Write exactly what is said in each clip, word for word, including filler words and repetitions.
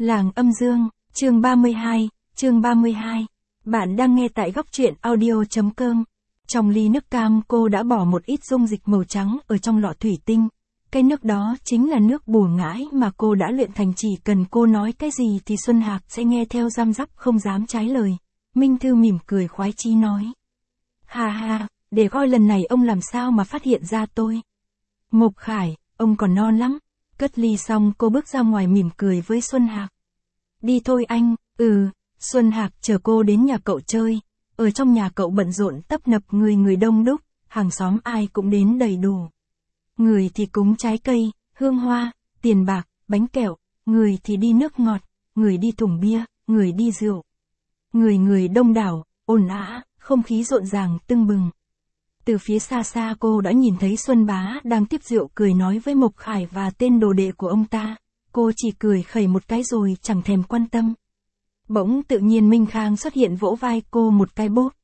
Làng Âm Dương, chương ba mươi hai, chương ba mươi hai. Bạn đang nghe tại góc truyện audio.com. Trong ly nước cam cô đã bỏ một ít dung dịch màu trắng ở trong lọ thủy tinh. Cái nước đó chính là nước bùa ngải mà cô đã luyện thành, chỉ cần cô nói cái gì thì Xuân Hạc sẽ nghe theo răm rắp không dám trái lời. Minh Thư mỉm cười khoái chí nói. Hà hà, để coi lần này ông làm sao mà phát hiện ra tôi. Mộc Khải, ông còn non lắm. Cất ly xong cô bước ra ngoài mỉm cười với Xuân Hạc. Đi thôi anh, ừ, Xuân Hạc chờ cô đến nhà cậu chơi. Ở trong nhà cậu bận rộn tấp nập, người người đông đúc, hàng xóm ai cũng đến đầy đủ. Người thì cúng trái cây, hương hoa, tiền bạc, bánh kẹo, người thì đi nước ngọt, người đi thùng bia, người đi rượu. Người người đông đảo, ồn ào, không khí rộn ràng tưng bừng. Từ phía xa xa cô đã nhìn thấy Xuân Bá đang tiếp rượu cười nói với Mộc Khải và tên đồ đệ của ông ta. Cô chỉ cười khẩy một cái rồi chẳng thèm quan tâm. Bỗng tự nhiên Minh Khang xuất hiện vỗ vai cô một cái bốp.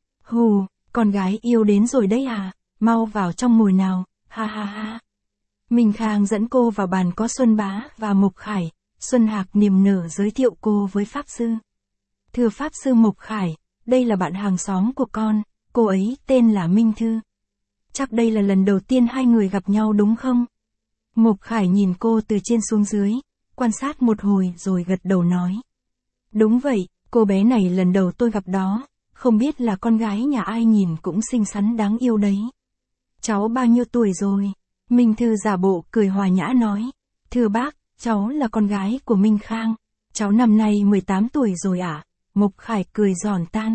Hù, con gái yêu đến rồi đấy à, mau vào trong ngồi nào, ha ha ha. Minh Khang dẫn cô vào bàn có Xuân Bá và Mộc Khải. Xuân Hạc niềm nở giới thiệu cô với Pháp Sư. Thưa Pháp Sư Mộc Khải, đây là bạn hàng xóm của con, cô ấy tên là Minh Thư. Chắc đây là lần đầu tiên hai người gặp nhau đúng không? Mộc Khải nhìn cô từ trên xuống dưới, quan sát một hồi rồi gật đầu nói. Đúng vậy, cô bé này lần đầu tôi gặp đó, không biết là con gái nhà ai, nhìn cũng xinh xắn đáng yêu đấy. Cháu bao nhiêu tuổi rồi? Minh Thư giả bộ cười hòa nhã nói. Thưa bác, cháu là con gái của Minh Khang, cháu năm nay mười tám tuổi rồi ạ. À? Mộc Khải cười giòn tan.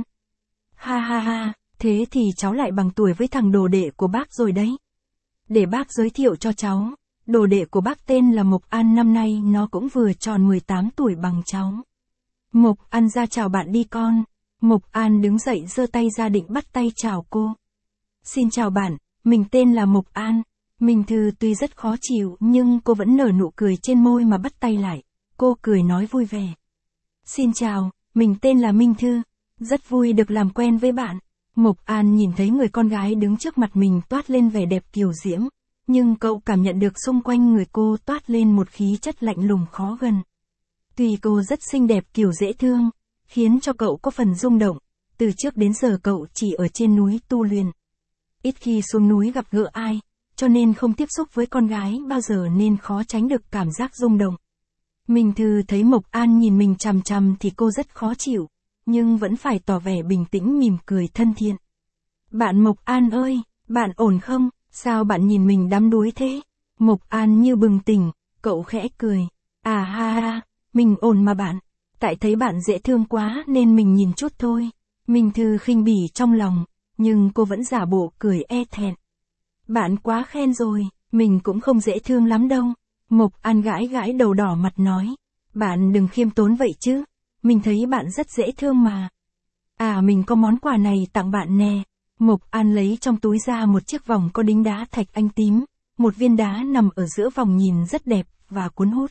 Ha ha ha, thế thì cháu lại bằng tuổi với thằng đồ đệ của bác rồi đấy. Để bác giới thiệu cho cháu, đồ đệ của bác tên là Mộc An, năm nay nó cũng vừa tròn mười tám tuổi bằng cháu. Mộc An ra chào bạn đi con. Mộc An đứng dậy giơ tay ra định bắt tay chào cô. Xin chào bạn, mình tên là Mộc An. Minh Thư tuy rất khó chịu nhưng cô vẫn nở nụ cười trên môi mà bắt tay lại. Cô cười nói vui vẻ. Xin chào, mình tên là Minh Thư. Rất vui được làm quen với bạn. Mộc An nhìn thấy người con gái đứng trước mặt mình toát lên vẻ đẹp kiều diễm. Nhưng cậu cảm nhận được xung quanh người cô toát lên một khí chất lạnh lùng khó gần. Tuy cô rất xinh đẹp kiểu dễ thương, khiến cho cậu có phần rung động. Từ trước đến giờ cậu chỉ ở trên núi tu luyện. Ít khi xuống núi gặp gỡ ai, cho nên không tiếp xúc với con gái bao giờ nên khó tránh được cảm giác rung động. Minh Thư thấy Mộc An nhìn mình chằm chằm thì cô rất khó chịu, nhưng vẫn phải tỏ vẻ bình tĩnh mỉm cười thân thiện. Bạn Mộc An ơi, bạn ổn không? Sao bạn nhìn mình đắm đuối thế? Mộc An như bừng tỉnh, cậu khẽ cười. À ha ha, mình ổn mà bạn. Tại thấy bạn dễ thương quá nên mình nhìn chút thôi. Minh Thư khinh bỉ trong lòng, nhưng cô vẫn giả bộ cười e thẹn. Bạn quá khen rồi, mình cũng không dễ thương lắm đâu. Mộc An gãi gãi đầu đỏ mặt nói. Bạn đừng khiêm tốn vậy chứ, mình thấy bạn rất dễ thương mà. À, mình có món quà này tặng bạn nè. Mộc An lấy trong túi ra một chiếc vòng có đính đá thạch anh tím, một viên đá nằm ở giữa vòng nhìn rất đẹp và cuốn hút.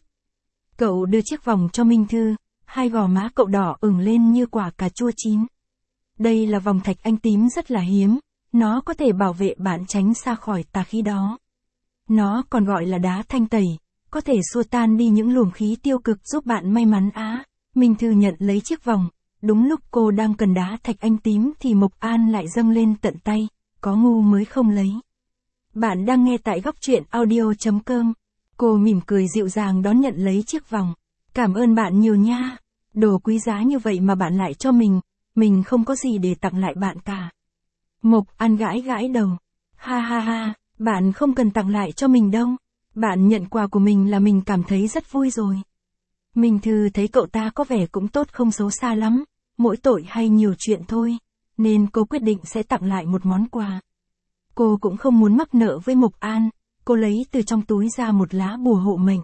Cậu đưa chiếc vòng cho Minh Thư, hai gò má cậu đỏ ửng lên như quả cà chua chín. Đây là vòng thạch anh tím rất là hiếm, nó có thể bảo vệ bạn tránh xa khỏi tà khí đó. Nó còn gọi là đá thanh tẩy, có thể xua tan đi những luồng khí tiêu cực giúp bạn may mắn á. Minh Thư nhận lấy chiếc vòng. Đúng lúc cô đang cần đá thạch anh tím thì Mộc An lại dâng lên tận tay, có ngu mới không lấy. Bạn đang nghe tại góc truyện audio.com. Cô mỉm cười dịu dàng đón nhận lấy chiếc vòng. Cảm ơn bạn nhiều nha. Đồ quý giá như vậy mà bạn lại cho mình, mình không có gì để tặng lại bạn cả. Mộc An gãi gãi đầu. Ha ha ha, bạn không cần tặng lại cho mình đâu. Bạn nhận quà của mình là mình cảm thấy rất vui rồi. Minh Thư thấy cậu ta có vẻ cũng tốt không xấu xa lắm, mỗi tội hay nhiều chuyện thôi, nên cô quyết định sẽ tặng lại một món quà. Cô cũng không muốn mắc nợ với Mộc An, cô lấy từ trong túi ra một lá bùa hộ mệnh.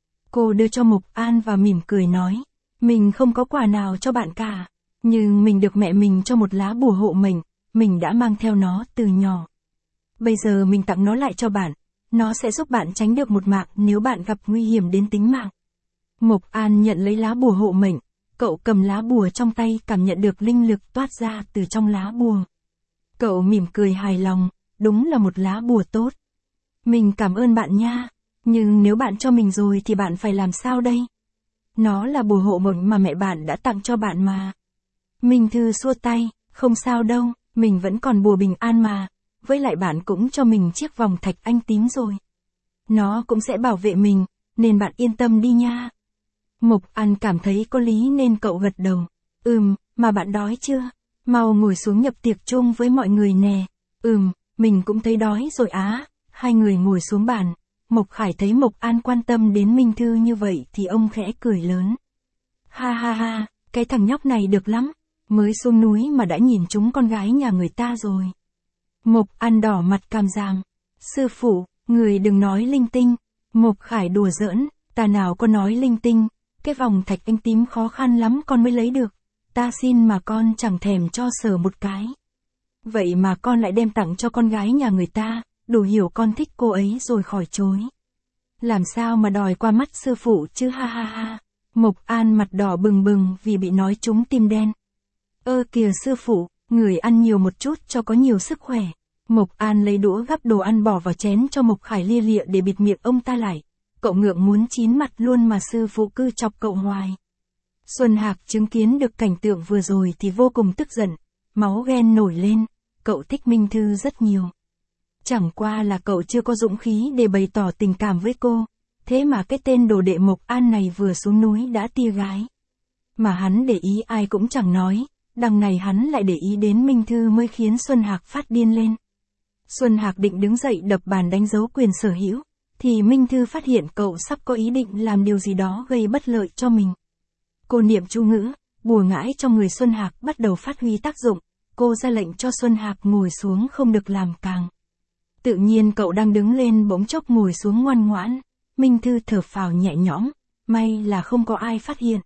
Cô đưa cho Mộc An và mỉm cười nói, mình không có quà nào cho bạn cả, nhưng mình được mẹ mình cho một lá bùa hộ mệnh, mình đã mang theo nó từ nhỏ. Bây giờ mình tặng nó lại cho bạn, nó sẽ giúp bạn tránh được một mạng nếu bạn gặp nguy hiểm đến tính mạng. Mộc An nhận lấy lá bùa hộ mệnh, cậu cầm lá bùa trong tay cảm nhận được linh lực toát ra từ trong lá bùa. Cậu mỉm cười hài lòng, đúng là một lá bùa tốt. Mình cảm ơn bạn nha, nhưng nếu bạn cho mình rồi thì bạn phải làm sao đây? Nó là bùa hộ mệnh mà mẹ bạn đã tặng cho bạn mà. Minh Thư xua tay, không sao đâu, mình vẫn còn bùa bình an mà, với lại bạn cũng cho mình chiếc vòng thạch anh tím rồi. Nó cũng sẽ bảo vệ mình, nên bạn yên tâm đi nha. Mộc An cảm thấy có lý nên cậu gật đầu. Ừm, mà bạn đói chưa? Mau ngồi xuống nhập tiệc chung với mọi người nè. Ừm, mình cũng thấy đói rồi á. Hai người ngồi xuống bàn. Mộc Khải thấy Mộc An quan tâm đến Minh Thư như vậy thì ông khẽ cười lớn. Ha ha ha, cái thằng nhóc này được lắm. Mới xuống núi mà đã nhìn trúng con gái nhà người ta rồi. Mộc An đỏ mặt càm ràm. Sư phụ, người đừng nói linh tinh. Mộc Khải đùa giỡn, ta nào có nói linh tinh. Cái vòng thạch anh tím khó khăn lắm con mới lấy được. Ta xin mà con chẳng thèm cho sờ một cái. Vậy mà con lại đem tặng cho con gái nhà người ta, đủ hiểu con thích cô ấy rồi khỏi chối. Làm sao mà đòi qua mắt sư phụ chứ ha ha ha. Mộc An mặt đỏ bừng bừng vì bị nói trúng tim đen. Ơ kìa sư phụ, người ăn nhiều một chút cho có nhiều sức khỏe. Mộc An lấy đũa gắp đồ ăn bỏ vào chén cho Mộc Khải lia lịa để bịt miệng ông ta lại. Cậu ngượng muốn chín mặt luôn mà sư phụ cứ chọc cậu hoài. Xuân Hạc chứng kiến được cảnh tượng vừa rồi thì vô cùng tức giận, máu ghen nổi lên, cậu thích Minh Thư rất nhiều. Chẳng qua là cậu chưa có dũng khí để bày tỏ tình cảm với cô, thế mà cái tên đồ đệ Mộc An này vừa xuống núi đã tia gái. Mà hắn để ý ai cũng chẳng nói, đằng này hắn lại để ý đến Minh Thư mới khiến Xuân Hạc phát điên lên. Xuân Hạc định đứng dậy đập bàn đánh dấu quyền sở hữu, thì Minh Thư phát hiện cậu sắp có ý định làm điều gì đó gây bất lợi cho mình. Cô niệm chú ngữ, bùa ngải trong người Xuân Hạc bắt đầu phát huy tác dụng, cô ra lệnh cho Xuân Hạc ngồi xuống không được làm càng. Tự nhiên cậu đang đứng lên bỗng chốc ngồi xuống ngoan ngoãn, Minh Thư thở phào nhẹ nhõm, may là không có ai phát hiện.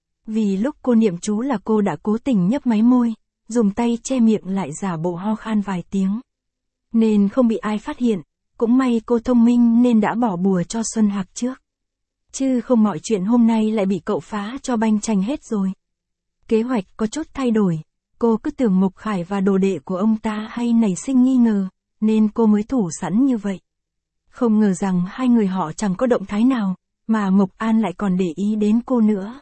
Vì lúc cô niệm chú là cô đã cố tình nhấp máy môi, dùng tay che miệng lại giả bộ ho khan vài tiếng. Nên không bị ai phát hiện, cũng may cô thông minh nên đã bỏ bùa cho Xuân Hạc trước. Chứ không mọi chuyện hôm nay lại bị cậu phá cho banh chành hết rồi. Kế hoạch có chút thay đổi, cô cứ tưởng Mộc Khải và đồ đệ của ông ta hay nảy sinh nghi ngờ, nên cô mới thủ sẵn như vậy. Không ngờ rằng hai người họ chẳng có động thái nào, mà Mộc An lại còn để ý đến cô nữa.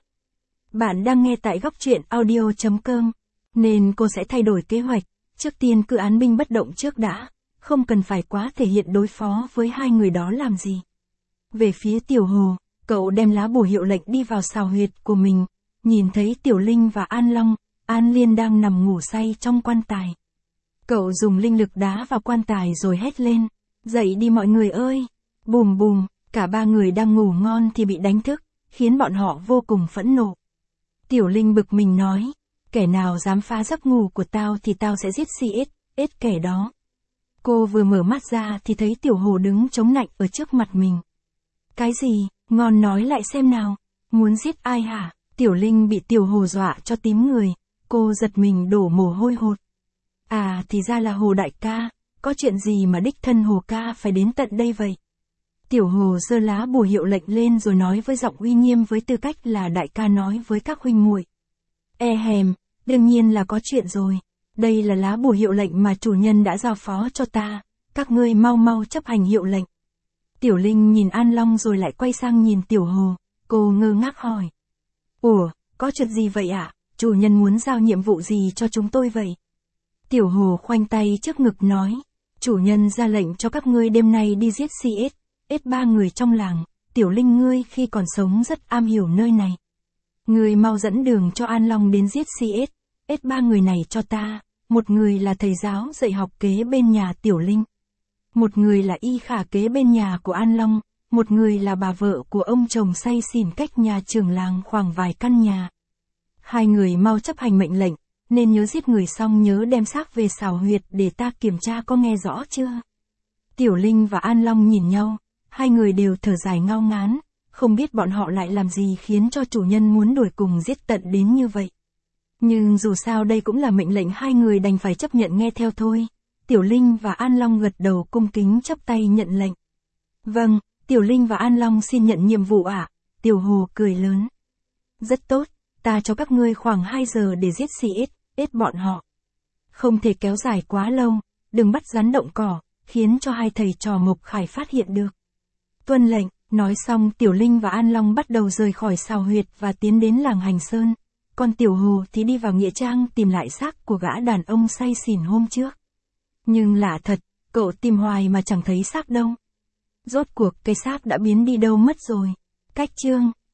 Bạn đang nghe tại góc truyện audio chấm com, nên cô sẽ thay đổi kế hoạch, trước tiên cứ án binh bất động trước đã, không cần phải quá thể hiện đối phó với hai người đó làm gì. Về phía Tiểu Hồ, cậu đem lá bùa hiệu lệnh đi vào xào huyệt của mình, nhìn thấy Tiểu Linh và An Long, An Liên đang nằm ngủ say trong quan tài. Cậu dùng linh lực đá vào quan tài rồi hét lên, dậy đi mọi người ơi, bùm bùm, cả ba người đang ngủ ngon thì bị đánh thức, khiến bọn họ vô cùng phẫn nộ. Tiểu Linh bực mình nói, kẻ nào dám phá giấc ngủ của tao thì tao sẽ giết xì ít, ít kẻ đó. Cô vừa mở mắt ra thì thấy Tiểu Hồ đứng chống nạnh ở trước mặt mình. Cái gì, ngon nói lại xem nào, muốn giết ai hả? Tiểu Linh bị Tiểu Hồ dọa cho tím người, cô giật mình đổ mồ hôi hột. À thì ra là Hồ đại ca, có chuyện gì mà đích thân Hồ ca phải đến tận đây vậy? Tiểu Hồ giơ lá bùa hiệu lệnh lên rồi nói với giọng uy nghiêm với tư cách là đại ca nói với các huynh muội. E hèm, đương nhiên là có chuyện rồi. Đây là lá bùa hiệu lệnh mà chủ nhân đã giao phó cho ta, các ngươi mau mau chấp hành hiệu lệnh. Tiểu Linh nhìn An Long rồi lại quay sang nhìn Tiểu Hồ, cô ngơ ngác hỏi. Ủa, có chuyện gì vậy ạ? À? Chủ nhân muốn giao nhiệm vụ gì cho chúng tôi vậy? Tiểu Hồ khoanh tay trước ngực nói, chủ nhân ra lệnh cho các ngươi đêm nay đi giết xì ết, ết ba người trong làng, Tiểu Linh ngươi khi còn sống rất am hiểu nơi này. Ngươi mau dẫn đường cho An Long đến giết xì ết, ết ba người này cho ta, một người là thầy giáo dạy học kế bên nhà Tiểu Linh. Một người là y khả kế bên nhà của An Long, một người là bà vợ của ông chồng say xỉn cách nhà trưởng làng khoảng vài căn nhà. Hai người mau chấp hành mệnh lệnh, nên nhớ giết người xong nhớ đem xác về xào huyệt để ta kiểm tra có nghe rõ chưa. Tiểu Linh và An Long nhìn nhau, hai người đều thở dài ngao ngán, không biết bọn họ lại làm gì khiến cho chủ nhân muốn đuổi cùng giết tận đến như vậy. Nhưng dù sao đây cũng là mệnh lệnh hai người đành phải chấp nhận nghe theo thôi. Tiểu Linh và An Long gật đầu cung kính chắp tay nhận lệnh. Vâng, Tiểu Linh và An Long xin nhận nhiệm vụ ạ. À? Tiểu Hồ cười lớn. Rất tốt, ta cho các ngươi khoảng hai giờ để giết xì ít, ít bọn họ. Không thể kéo dài quá lâu, đừng bắt rắn động cỏ, khiến cho hai thầy trò Mộc Khải phát hiện được. Tuân lệnh, Nói xong Tiểu Linh và An Long bắt đầu rời khỏi Sào Huyệt và tiến đến làng Hành Sơn. Còn Tiểu Hồ thì đi vào nghĩa trang tìm lại xác của gã đàn ông say xỉn hôm trước. Nhưng lạ thật, cậu tìm hoài mà chẳng thấy xác đâu. Rốt cuộc cái xác đã biến đi đâu mất rồi. Cách chương